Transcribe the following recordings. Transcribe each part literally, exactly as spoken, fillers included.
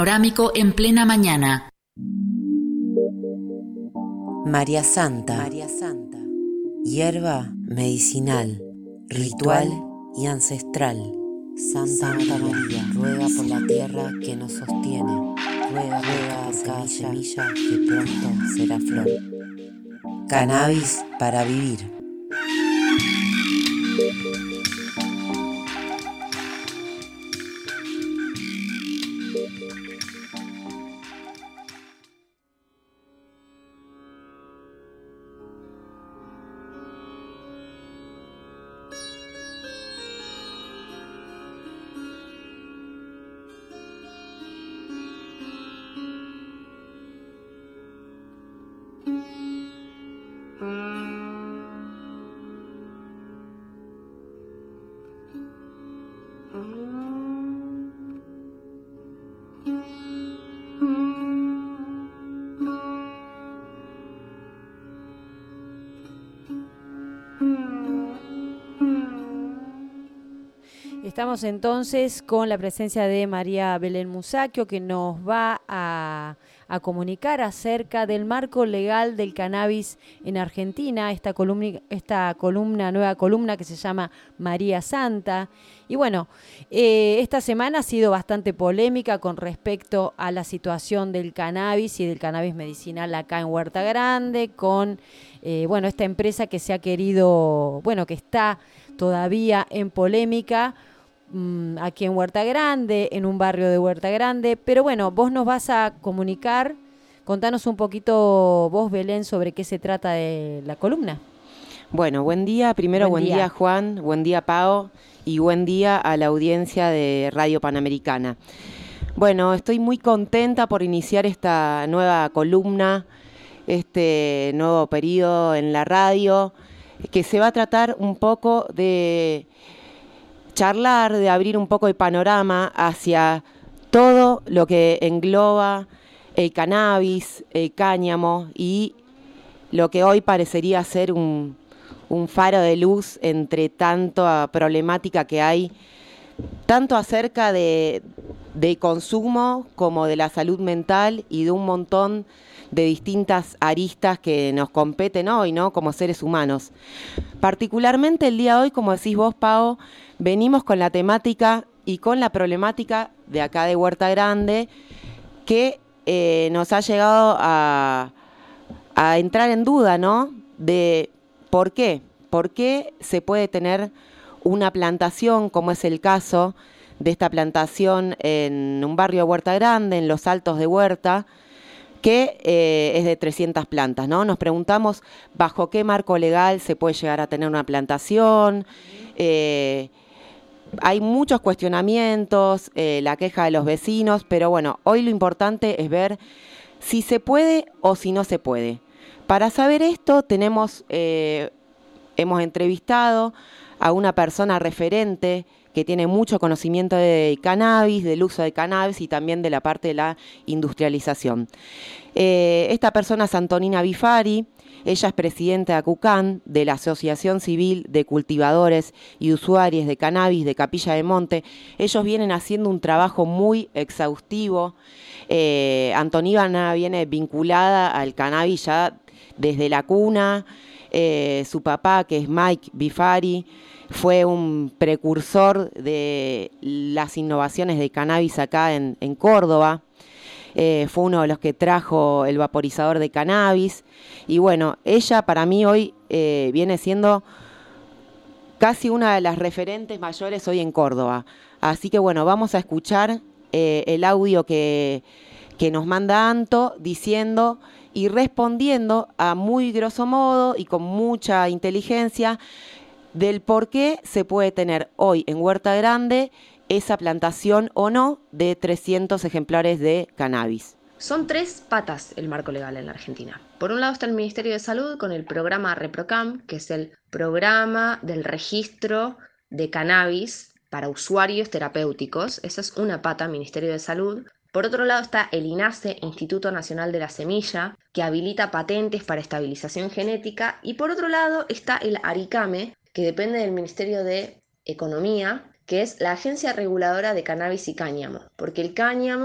Panorámico en plena mañana. María Santa, María Santa, hierba medicinal, ritual y ancestral. Santa, Santa María, María, ruega por la tierra que nos sostiene, ruega, ruega a cada semilla que pronto será flor. Cannabis para vivir. Estamos entonces con la presencia de María Belén Musacchio, que nos va a, a comunicar acerca del marco legal del cannabis en Argentina, esta columna, esta columna, nueva columna que se llama María Santa. Y bueno, eh, esta semana ha sido bastante polémica con respecto a la situación del cannabis y del cannabis medicinal acá en Huerta Grande, con eh, bueno, esta empresa que se ha querido, bueno, que está todavía en polémica aquí en Huerta Grande, en un barrio de Huerta Grande. Pero bueno, vos nos vas a comunicar, contanos un poquito vos, Belén, sobre qué se trata de la columna. Bueno, buen día, primero buen, buen día. día Juan, buen día Pao y buen día a la audiencia de Radio Panamericana. Bueno, estoy muy contenta por iniciar esta nueva columna, este nuevo periodo en la radio, que se va a tratar un poco de charlar, de abrir un poco el panorama hacia todo lo que engloba el cannabis, el cáñamo y lo que hoy parecería ser un, un faro de luz entre tanta problemática que hay, tanto acerca de, de consumo como de la salud mental y de un montón de distintas aristas que nos competen hoy, ¿no?, como seres humanos. Particularmente el día de hoy, como decís vos, Pao, venimos con la temática y con la problemática de acá de Huerta Grande que eh, nos ha llegado a, a entrar en duda, ¿no?, de por qué, por qué se puede tener una plantación, como es el caso de esta plantación en un barrio de Huerta Grande, en los Altos de Huerta, que eh, es de trescientas plantas, ¿no? Nos preguntamos bajo qué marco legal se puede llegar a tener una plantación. Eh, hay muchos cuestionamientos, eh, la queja de los vecinos, pero bueno, hoy lo importante es ver si se puede o si no se puede. Para saber esto tenemos, eh, hemos entrevistado a una persona referente que tiene mucho conocimiento de cannabis, del uso de cannabis y también de la parte de la industrialización. Eh, esta persona es Antonina Bifari, ella es presidenta de ACUCAN, de la Asociación Civil de Cultivadores y Usuarios de Cannabis de Capilla del Monte. Ellos vienen haciendo un trabajo muy exhaustivo. Eh, Antonina viene vinculada al cannabis ya desde la cuna. Eh, su papá, que es Mike Bifari, fue un precursor de las innovaciones de cannabis acá en, en Córdoba. Eh, fue uno de los que trajo el vaporizador de cannabis. Y bueno, ella para mí hoy eh, viene siendo casi una de las referentes mayores hoy en Córdoba. Así que bueno, vamos a escuchar eh, el audio que, que nos manda Anto diciendo y respondiendo a muy grosso modo y con mucha inteligencia del por qué se puede tener hoy en Huerta Grande esa plantación o no de trescientos ejemplares de cannabis. Son tres patas el marco legal en la Argentina. Por un lado está el Ministerio de Salud con el programa ReproCam, que es el programa del registro de cannabis para usuarios terapéuticos. Esa es una pata, Ministerio de Salud. Por otro lado está el INASE, Instituto Nacional de la Semilla, que habilita patentes para estabilización genética. Y por otro lado está el ARICAME, que depende del Ministerio de Economía, que es la Agencia Reguladora de Cannabis y Cáñamo, porque el cáñamo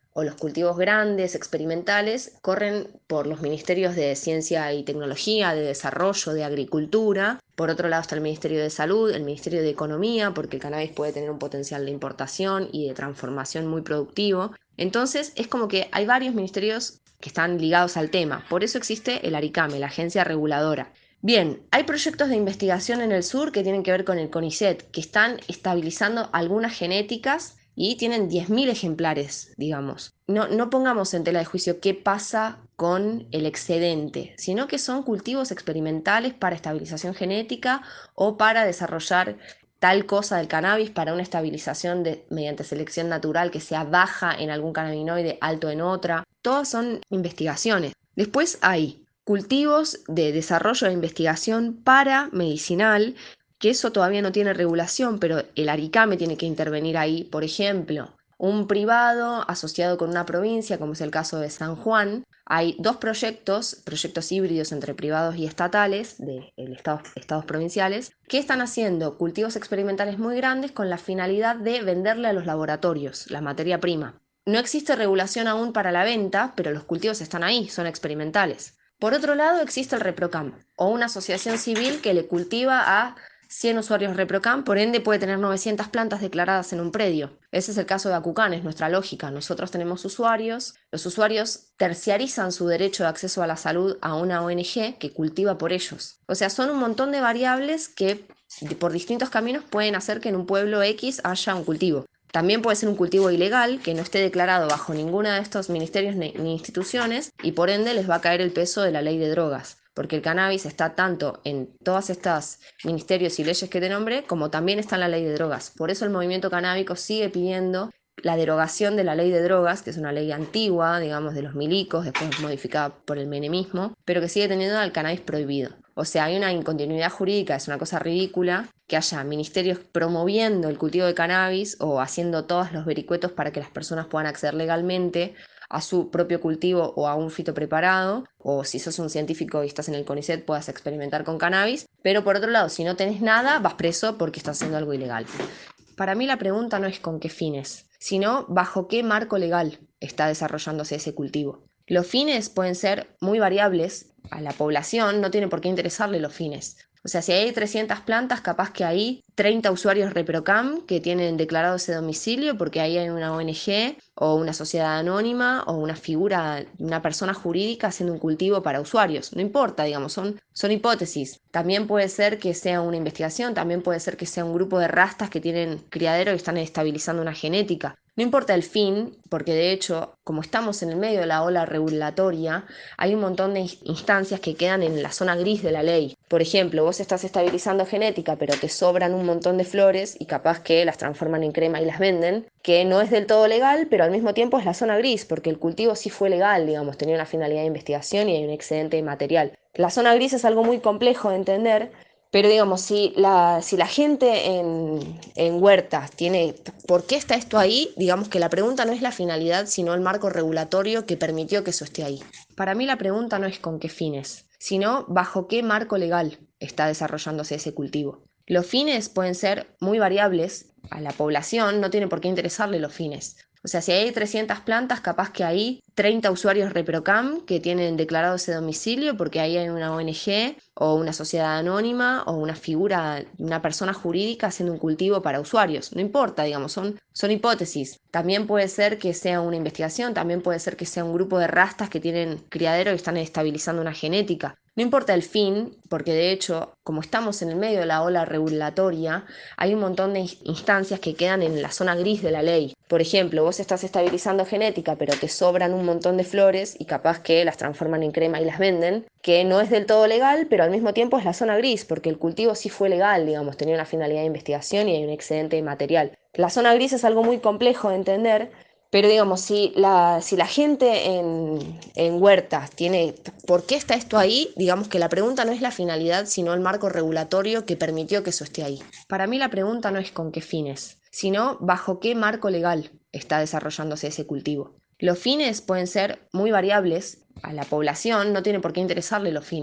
o los cultivos grandes, experimentales, corren por los ministerios de Ciencia y Tecnología, de Desarrollo, de Agricultura. Por otro lado está el Ministerio de Salud, el Ministerio de Economía, porque el cannabis puede tener un potencial de importación y de transformación muy productivo. Entonces es como que hay varios ministerios que están ligados al tema. Por eso existe el ARICAME, la agencia reguladora. Bien, hay proyectos de investigación en el sur que tienen que ver con el CONICET, que están estabilizando algunas genéticas y tienen diez mil ejemplares, digamos. No, no pongamos en tela de juicio qué pasa con el excedente, sino que son cultivos experimentales para estabilización genética o para desarrollar tal cosa del cannabis para una estabilización de, mediante selección natural que sea baja en algún cannabinoide, alto en otra. Todas son investigaciones. Después hay cultivos de desarrollo e investigación para medicinal, que eso todavía no tiene regulación, pero el ARICAME tiene que intervenir ahí. Por ejemplo, un privado asociado con una provincia, como es el caso de San Juan. Hay dos proyectos, proyectos híbridos entre privados y estatales, de el estado, estados provinciales, que están haciendo cultivos experimentales muy grandes con la finalidad de venderle a los laboratorios la materia prima. No existe regulación aún para la venta, pero los cultivos están ahí, son experimentales. Por otro lado, existe el ReproCam, o una asociación civil que le cultiva a cien usuarios ReproCam, por ende puede tener novecientas plantas declaradas en un predio. Ese es el caso de Acucán, es nuestra lógica. Nosotros tenemos usuarios, los usuarios terciarizan su derecho de acceso a la salud a una O N G que cultiva por ellos. O sea, son un montón de variables que por distintos caminos pueden hacer que en un pueblo X haya un cultivo. También puede ser un cultivo ilegal que no esté declarado bajo ninguno de estos ministerios ni instituciones y por ende les va a caer el peso de la ley de drogas, porque el cannabis está tanto en todos estos ministerios y leyes que te nombré como también está en la ley de drogas. Por eso el movimiento canábico sigue pidiendo la derogación de la ley de drogas, que es una ley antigua, digamos, de los milicos, después modificada por el menemismo, pero que sigue teniendo al cannabis prohibido. O sea, hay una incontinuidad jurídica, es una cosa ridícula que haya ministerios promoviendo el cultivo de cannabis o haciendo todos los vericuetos para que las personas puedan acceder legalmente a su propio cultivo o a un fito preparado, o si sos un científico y estás en el CONICET puedas experimentar con cannabis, pero por otro lado, si no tenés nada, vas preso porque estás haciendo algo ilegal. Para mí la pregunta no es con qué fines, sino bajo qué marco legal está desarrollándose ese cultivo. Los fines pueden ser muy variables, a la población no tiene por qué interesarle los fines. O sea, si hay trescientas plantas, capaz que hay treinta usuarios ReproCam que tienen declarado ese domicilio porque ahí hay una O N G o una sociedad anónima o una figura, una persona jurídica haciendo un cultivo para usuarios. No importa, digamos, son, son hipótesis. También puede ser que sea una investigación, también puede ser que sea un grupo de rastas que tienen criadero y están estabilizando una genética. No importa el fin, porque de hecho, como estamos en el medio de la ola regulatoria, hay un montón de instancias que quedan en la zona gris de la ley. Por ejemplo, vos estás estabilizando genética, pero te sobran un montón de flores y capaz que las transforman en crema y las venden, que no es del todo legal, pero al mismo tiempo es la zona gris, porque el cultivo sí fue legal, digamos, tenía una finalidad de investigación y hay un excedente de material. La zona gris es algo muy complejo de entender, pero digamos, si la, si la gente en, en huertas tiene, ¿por qué está esto ahí? Digamos que la pregunta no es la finalidad, sino el marco regulatorio que permitió que eso esté ahí. Para mí la pregunta no es con qué fines, sino bajo qué marco legal está desarrollándose ese cultivo. Los fines pueden ser muy variables, a la población no tiene por qué interesarle los fines. O sea, si hay trescientas plantas, capaz que hay treinta usuarios ReproCam que tienen declarado ese domicilio porque ahí hay una O N G o una sociedad anónima o una figura, una persona jurídica haciendo un cultivo para usuarios. No importa, digamos, son, son hipótesis. También puede ser que sea una investigación, también puede ser que sea un grupo de rastas que tienen criadero y están estabilizando una genética. No importa el fin, porque de hecho, como estamos en el medio de la ola regulatoria, hay un montón de instancias que quedan en la zona gris de la ley. Por ejemplo, vos estás estabilizando genética, pero te sobran un montón de flores y capaz que las transforman en crema y las venden, que no es del todo legal, pero al mismo tiempo es la zona gris, porque el cultivo sí fue legal, digamos, tenía una finalidad de investigación y hay un excedente de material. La zona gris es algo muy complejo de entender, pero digamos, si la, si la gente en, en huertas tiene, ¿por qué está esto ahí? Digamos que la pregunta no es la finalidad, sino el marco regulatorio que permitió que eso esté ahí. Para mí la pregunta no es con qué fines, sino bajo qué marco legal está desarrollándose ese cultivo. Los fines pueden ser muy variables, a la población no tiene por qué interesarle los fines.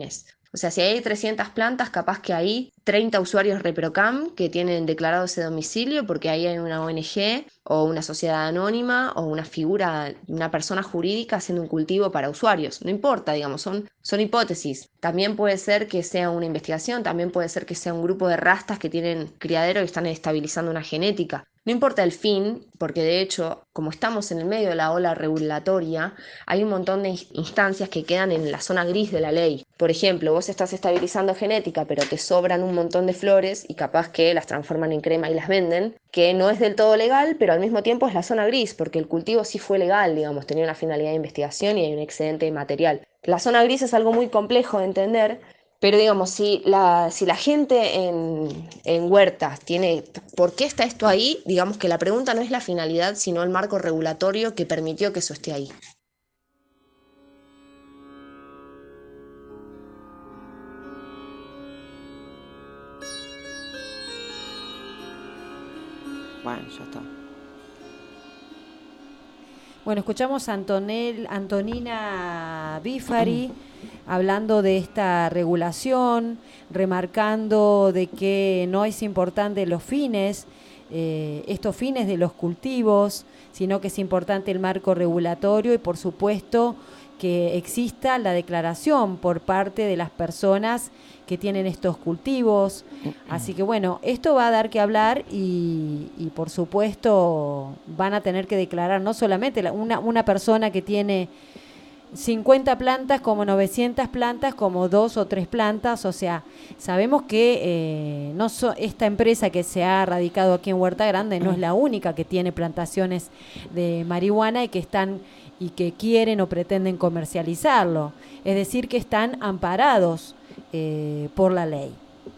O sea, si hay trescientas plantas, capaz que hay treinta usuarios ReproCam que tienen declarado ese domicilio porque ahí hay una O N G o una sociedad anónima o una figura, una persona jurídica haciendo un cultivo para usuarios. No importa, digamos, son, son hipótesis. También puede ser que sea una investigación, también puede ser que sea un grupo de rastas que tienen criadero y están estabilizando una genética. No importa el fin, porque de hecho, como estamos en el medio de la ola regulatoria, hay un montón de instancias que quedan en la zona gris de la ley. Por ejemplo, vos estás estabilizando genética, pero te sobran un montón de flores y capaz que las transforman en crema y las venden, que no es del todo legal, pero al mismo tiempo es la zona gris, porque el cultivo sí fue legal, digamos, tenía una finalidad de investigación y hay un excedente material. La zona gris es algo muy complejo de entender, pero digamos, si la, si la gente en, en huertas tiene, ¿por qué está esto ahí? Digamos que la pregunta no es la finalidad, sino el marco regulatorio que permitió que eso esté ahí. Bueno, ya está. Bueno, escuchamos a Antonel, Antonina Bifari hablando de esta regulación, remarcando de que no es importante los fines, eh, estos fines de los cultivos, sino que es importante el marco regulatorio y por supuesto que exista la declaración por parte de las personas que tienen estos cultivos. Así que bueno, esto va a dar que hablar y, y por supuesto van a tener que declarar no solamente la, una, una persona que tiene cincuenta plantas como novecientas plantas, como dos o tres plantas, o sea, sabemos que eh, no so, esta empresa que se ha radicado aquí en Huerta Grande no es la única que tiene plantaciones de marihuana y que están y que quieren o pretenden comercializarlo, es decir, que están amparados eh, por la ley.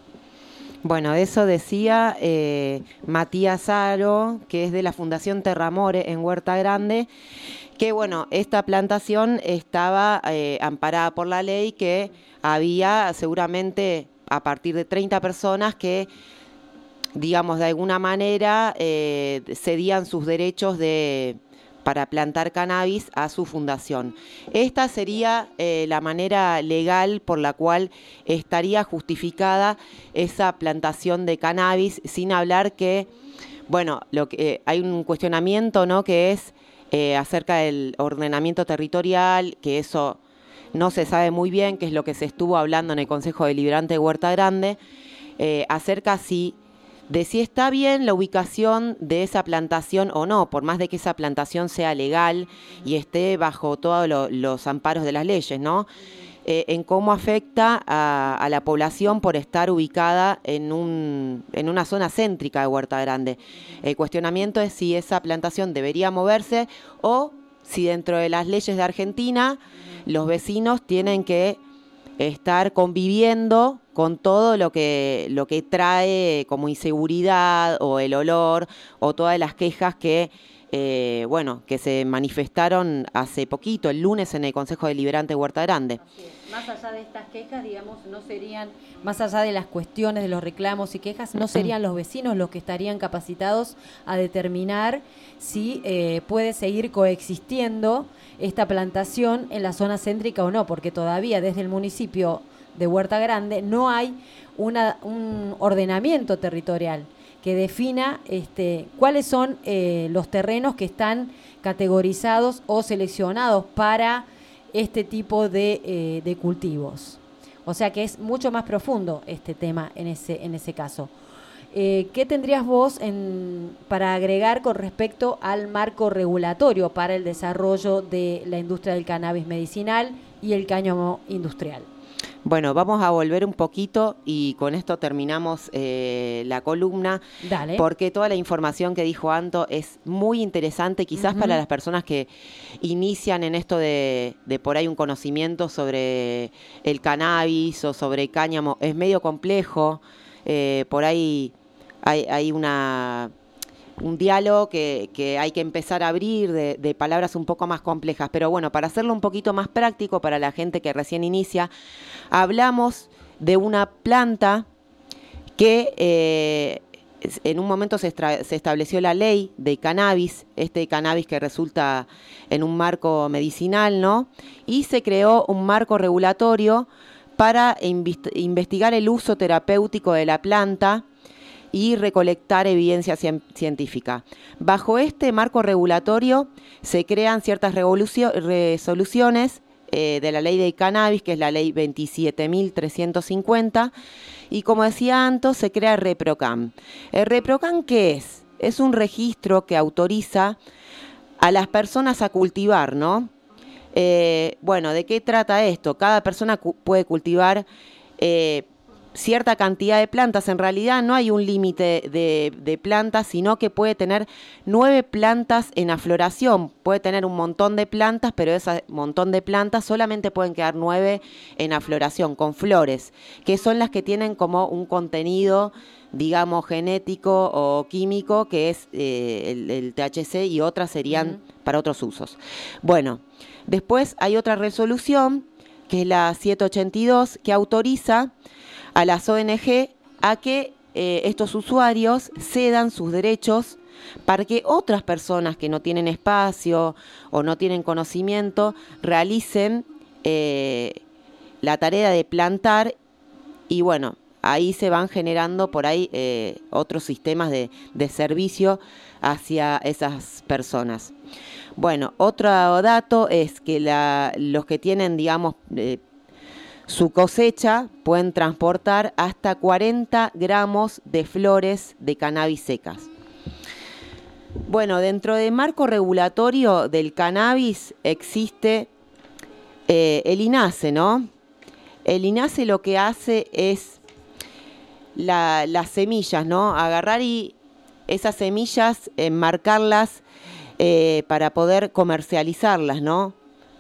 Bueno, eso decía eh, Matías Aro, que es de la Fundación Terramore en Huerta Grande, que bueno, esta plantación estaba eh, amparada por la ley, que había seguramente a partir de treinta personas que, digamos, de alguna manera eh, cedían sus derechos de para plantar cannabis a su fundación. Esta sería eh, la manera legal por la cual estaría justificada esa plantación de cannabis, sin hablar que, bueno, lo que eh, hay un cuestionamiento, ¿no?, que es eh, acerca del ordenamiento territorial, que eso no se sabe muy bien, que es lo que se estuvo hablando en el Consejo Deliberante de Huerta Grande, eh, acerca si de si está bien la ubicación de esa plantación o no, por más de que esa plantación sea legal y esté bajo todos lo, los amparos de las leyes, ¿no? Eh, en cómo afecta a, a la población por estar ubicada en, un, en una zona céntrica de Huerta Grande. El cuestionamiento es si esa plantación debería moverse o si dentro de las leyes de Argentina los vecinos tienen que estar conviviendo con todo lo que, lo que trae como inseguridad o el olor o todas las quejas que, eh, bueno, que se manifestaron hace poquito, el lunes, en el Consejo Deliberante de Huerta Grande. Así es. Más allá de estas quejas, digamos, no serían, más allá de las cuestiones de los reclamos y quejas, no serían los vecinos los que estarían capacitados a determinar si eh, puede seguir coexistiendo esta plantación en la zona céntrica o no, porque todavía desde el municipio de Huerta Grande no hay una, un ordenamiento territorial que defina este, cuáles son eh, los terrenos que están categorizados o seleccionados para este tipo de, eh, de cultivos. O sea que es mucho más profundo este tema en ese, en ese caso. Eh, ¿Qué tendrías vos en, para agregar con respecto al marco regulatorio para el desarrollo de la industria del cannabis medicinal y el cáñamo industrial? Bueno, vamos a volver un poquito y con esto terminamos eh, la columna. Dale. Porque toda la información que dijo Anto es muy interesante, quizás uh-huh. para las personas que inician en esto de, de por ahí un conocimiento sobre el cannabis o sobre el cáñamo, es medio complejo, eh, por ahí hay, hay una... un diálogo que, que hay que empezar a abrir de, de palabras un poco más complejas. Pero bueno, para hacerlo un poquito más práctico para la gente que recién inicia, hablamos de una planta que eh, en un momento se, estra- se estableció la ley de cannabis, este cannabis que resulta en un marco medicinal, ¿no? Y se creó un marco regulatorio para invest- investigar el uso terapéutico de la planta y recolectar evidencia cien- científica. Bajo este marco regulatorio se crean ciertas revolucio- resoluciones eh, de la ley del cannabis, que es la ley veintisiete mil trescientos cincuenta, y como decía antes, se crea el ReproCam. ¿El ReproCam qué es? Es un registro que autoriza a las personas a cultivar, ¿no? Eh, bueno, ¿de qué trata esto? Cada persona cu- puede cultivar eh, cierta cantidad de plantas. En realidad no hay un límite de, de plantas, sino que puede tener nueve plantas en afloración. Puede tener un montón de plantas, pero ese montón de plantas solamente pueden quedar nueve en afloración, con flores, que son las que tienen como un contenido, digamos, genético o químico, que es eh, el, el T H C, y otras serían uh-huh. para otros usos. Bueno, después hay otra resolución, que es la setecientos ochenta y dos, que autoriza a las O N G a que eh, estos usuarios cedan sus derechos para que otras personas que no tienen espacio o no tienen conocimiento realicen eh, la tarea de plantar, y bueno, ahí se van generando por ahí eh, otros sistemas de, de servicio hacia esas personas. Bueno, otro dato es que la, los que tienen, digamos, eh, su cosecha pueden transportar hasta cuarenta gramos de flores de cannabis secas. Bueno, dentro del marco regulatorio del cannabis existe eh, el INASE, ¿no? El INASE lo que hace es la, las semillas, ¿no? Agarrar y esas semillas, enmarcarlas eh, para poder comercializarlas, ¿no?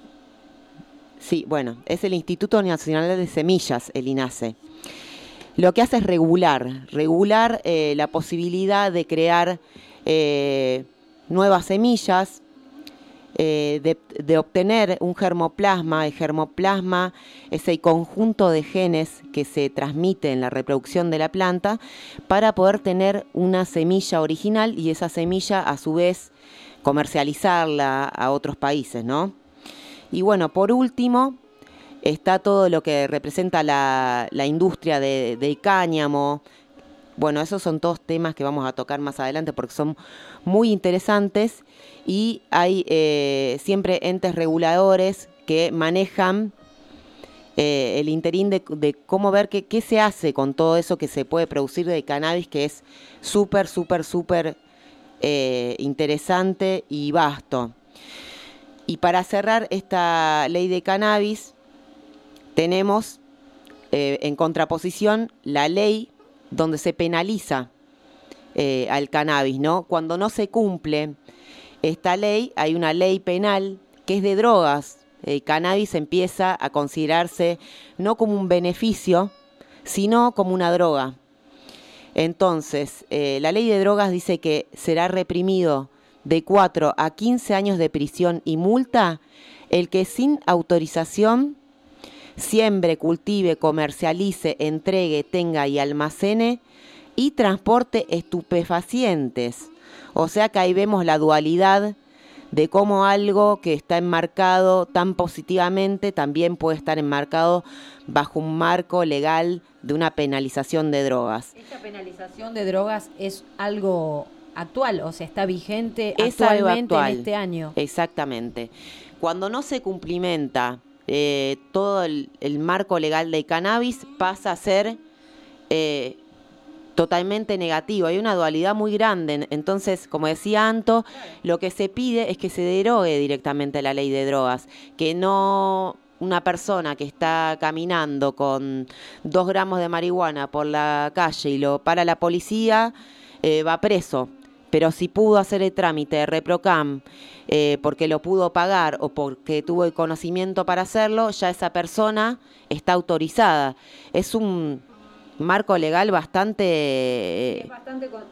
Sí, bueno, es el Instituto Nacional de Semillas, el INASE. Lo que hace es regular, regular eh, la posibilidad de crear eh, nuevas semillas, eh, de, de obtener un germoplasma. El germoplasma es el conjunto de genes que se transmite en la reproducción de la planta para poder tener una semilla original y esa semilla a su vez comercializarla a otros países, ¿no? Y bueno, por último, está todo lo que representa la, la industria de, de cáñamo. Bueno, esos son todos temas que vamos a tocar más adelante porque son muy interesantes, y hay eh, siempre entes reguladores que manejan eh, el interín de, de cómo ver qué, qué se hace con todo eso que se puede producir de cannabis, que es súper, súper, súper eh, interesante y vasto. Y para cerrar esta ley de cannabis, tenemos eh, en contraposición la ley donde se penaliza eh, al cannabis, ¿no? Cuando no se cumple esta ley, hay una ley penal que es de drogas. El cannabis empieza a considerarse no como un beneficio, sino como una droga. Entonces, eh, la ley de drogas dice que será reprimido de cuatro a quince años de prisión y multa el que sin autorización siembre, cultive, comercialice, entregue, tenga y almacene y transporte estupefacientes. O sea que ahí vemos la dualidad de cómo algo que está enmarcado tan positivamente también puede estar enmarcado bajo un marco legal de una penalización de drogas. ¿Esta penalización de drogas es algo actual, o sea, está vigente es actualmente actual, en este año? Exactamente. Cuando no se cumplimenta eh, todo el, el marco legal del cannabis, pasa a ser eh, totalmente negativo. Hay una dualidad muy grande. Entonces, como decía Anto, lo que se pide es que se derogue directamente la ley de drogas, que no una persona que está caminando con dos gramos de marihuana por la calle y lo para la policía, eh, va preso. Pero si pudo hacer el trámite de ReproCam eh, porque lo pudo pagar o porque tuvo el conocimiento para hacerlo, ya esa persona está autorizada. Es un marco legal bastante, eh, es bastante, con...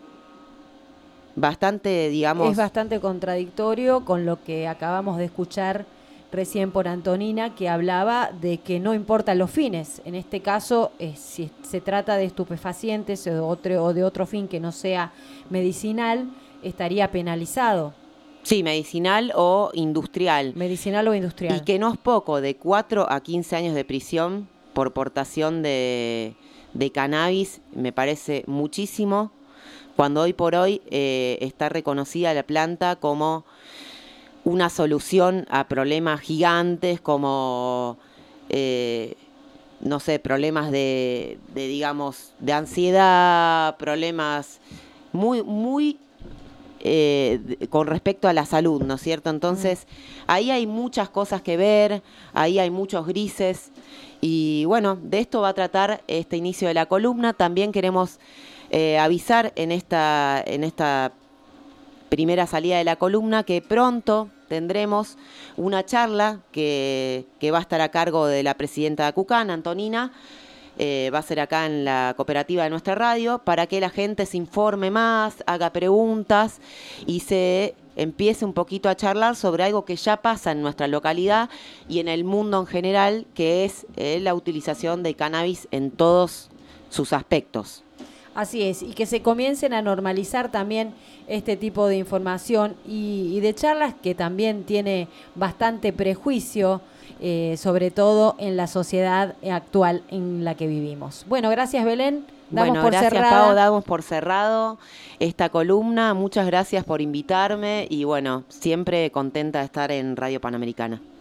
bastante, digamos... Es bastante contradictorio con lo que acabamos de escuchar recién por Antonina, que hablaba de que no importan los fines. En este caso, eh, si se trata de estupefacientes o de, otro, o de otro fin que no sea medicinal, estaría penalizado. Sí, medicinal o industrial. Medicinal o industrial. Y que no es poco, de cuatro a quince años de prisión por portación de, de cannabis me parece muchísimo, cuando hoy por hoy eh, está reconocida la planta como una solución a problemas gigantes como, eh, no sé, problemas de, de, digamos, de ansiedad, problemas muy, muy eh, con respecto a la salud, ¿no es cierto? Entonces, ahí hay muchas cosas que ver, ahí hay muchos grises, y bueno, de esto va a tratar este inicio de la columna. También queremos eh, avisar en esta, en esta primera salida de la columna que pronto tendremos una charla que, que va a estar a cargo de la presidenta de Acucán, Antonina, eh, va a ser acá en la cooperativa de nuestra radio, para que la gente se informe más, haga preguntas y se empiece un poquito a charlar sobre algo que ya pasa en nuestra localidad y en el mundo en general, que es eh, la utilización de cannabis en todos sus aspectos. Así es, y que se comiencen a normalizar también este tipo de información y, y de charlas que también tiene bastante prejuicio, eh, sobre todo en la sociedad actual en la que vivimos. Bueno, gracias Belén. Damos bueno, por gracias cerrada. Pau, damos por cerrado esta columna. Muchas gracias por invitarme y bueno, siempre contenta de estar en Radio Panamericana.